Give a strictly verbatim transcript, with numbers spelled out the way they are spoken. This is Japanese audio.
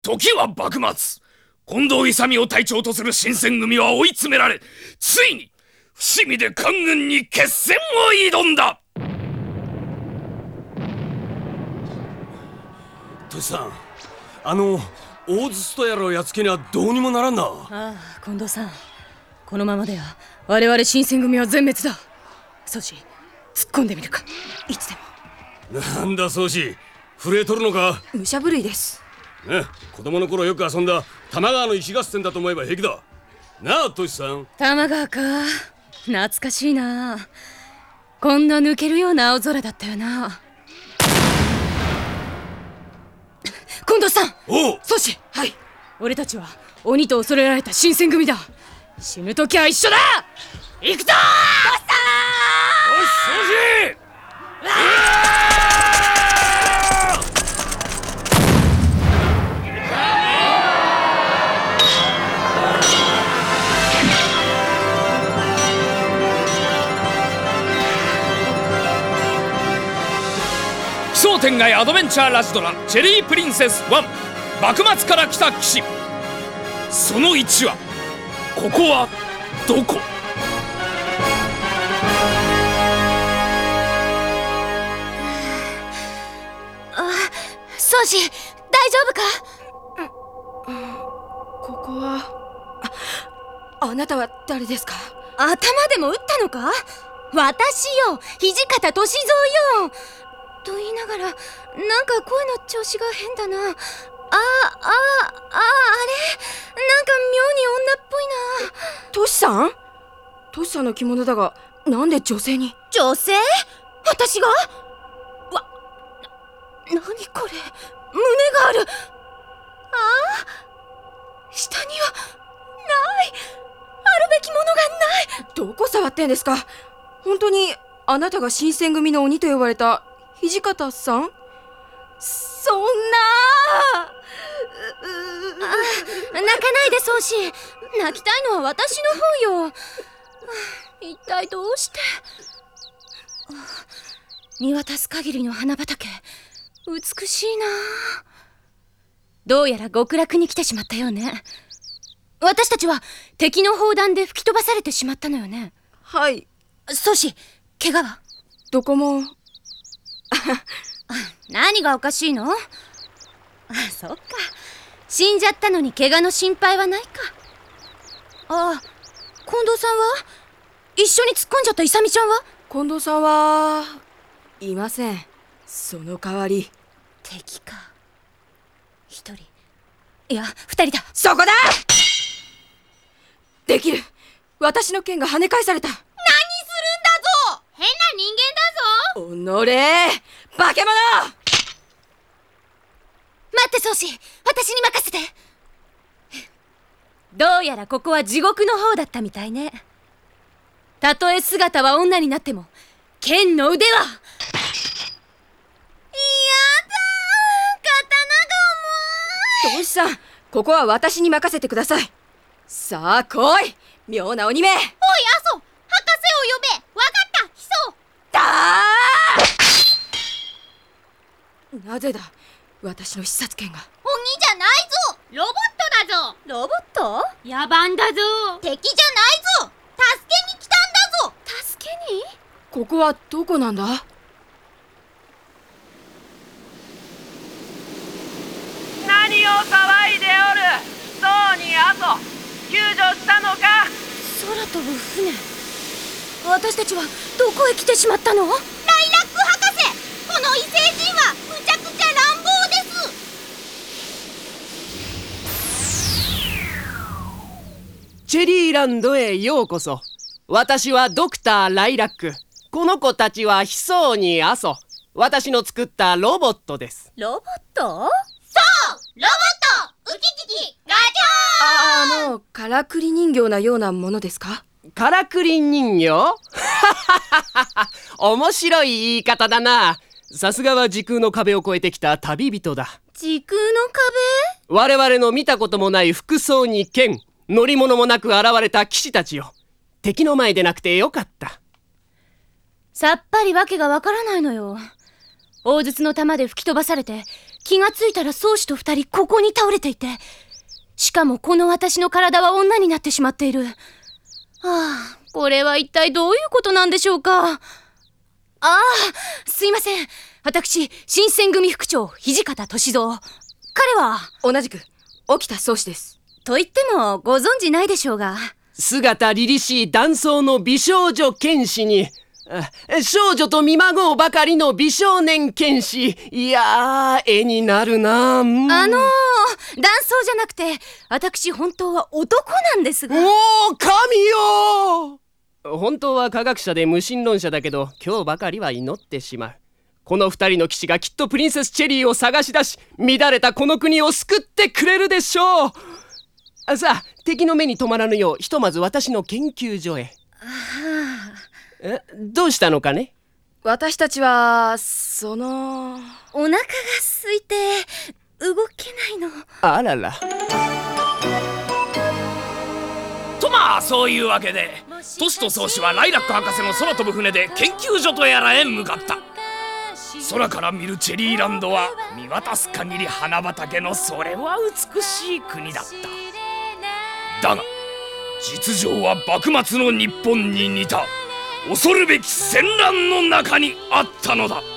時は幕末。近藤勇を隊長とする新選組は追い詰められ、ついに伏見で官軍に決戦を挑んだ。 トシさん、あの大筒とやらをやっつけにはどうにもならんな。ああ、近藤さん、このままでは我々新選組は全滅だ。宗師、突っ込んでみるか。いつでも。なんだ宗師、震えとるのか。 武者震いです。 ね、子供の頃よく遊んだ多摩川の石合戦だと思えば平気だなあ。トシさん、 多摩川か、懐かしいな。こんな抜けるような青空だったよな。近藤さん、 おう。 宗師、はい。俺たちは鬼と恐れられた新選組だ。死ぬ時は一緒だ。行くぞー。トシさん、おい、宗師。商店街アドベンチャーラジドラチェリープリンセスワン、幕末から来た騎士。そのいちは、ここはどこ。 あ、宗師、大丈夫か。 うん、ここは。あ、あなたは誰ですか。 頭でも打ったのか。私よ、土方歳三よ。と言いながら、なんか声の調子が変だな。ああ、ああ、ああ、あれ、なんか妙に女っぽいな。 トシさんトシさんの着物だが、なんで女性に。 女性？私が？わ、な、なにこれ、胸がある。ああ、下にはない。あるべきものがない。 どこ触ってんですか。本当にあなたが新選組の鬼と呼ばれた土方さん？ そんな。あ、泣かないで宗師。泣きたいのは私の方よ。一体どうして。見渡す限りの花畑、美しいな。どうやら極楽に来てしまったようね。私たちは敵の砲弾で吹き飛ばされてしまったのよね。 はい。 宗師、怪我は？ どこも。 何がおかしいの？あ、そっか。死んじゃったのに怪我の心配はないか。あ、近藤さんは？一緒に突っ込んじゃった勇ちゃんは？ 近藤さんはいません。その代わり。 敵か。一人、いや二人だ。 そこだ。できる。私の剣が跳ね返された。何するんだぞ。変な人間だぞ。 おのれ、化け物。 待って宗師、私に任せて。どうやらここは地獄の方だったみたいね。たとえ姿は女になっても剣の腕は。いやだ、刀が重い。 トシさん、ここは私に任せてください。さあ来い、妙な鬼め。おい、 阿蘇、博士を呼べ。わかった、ヒソ。 だー。なぜだ、私の必殺剣が。 鬼じゃないぞ、ロボットだぞ。ロボット？野蛮だぞ。敵じゃないぞ、助けに来たんだぞ。助けに？ ここはどこなんだ？ 何を騒いでおる。そうに阿蘇、救助したのか。 空飛ぶ船。私たちはどこへ来てしまったの？ライラック博士、この異星人はむちゃくちゃ乱暴です。 チェリーランドへようこそ。私はドクターライラック。この子たちはヒソーニ阿蘇。私の作ったロボットです。 ロボット？そう、ロボット。ウキキキガチャー。あ、あのからくり人形なようなものですか？ からくり人形？面白い言い方だな。さすがは時空の壁を越えてきた旅人だ。 時空の壁？ 我々の見たこともない服装に剣、乗り物もなく現れた騎士たちよ。敵の前でなくてよかった。 さっぱりわけがわからないのよ。大筒の弾で吹き飛ばされて気がついたら宗師と二人ここに倒れていて、しかもこの私の体は女になってしまっている。はあ、これは一体どういうことなんでしょうか。ああ、すいません。私、新選組副長土方歳三。彼は同じく沖田宗師です。 と言ってもご存じないでしょうが。 姿凛々しい男装の美少女剣士に、あ少女と見まごうばかりの美少年剣士。いやー、絵になるな。うん、 あのー、男装じゃなくて、私本当は男なんですが。 おー、神よー。本当は科学者で無神論者だけど、今日ばかりは祈ってしまう。この二人の騎士がきっとプリンセスチェリーを探し出し、乱れたこの国を救ってくれるでしょう。あさあ、敵の目に留まらぬよう、ひとまず私の研究所へ。え、どうしたのかね。 私たちはそのお腹が空いて動けないの。 あらら。 とまあそういうわけで、トシと宗師はライラック博士の空飛ぶ船で研究所とやらへ向かった。空から見るチェリーランドは見渡す限り花畑のそれは美しい国だった。だが実情は幕末の日本に似た恐るべき戦乱の中にあったのだ。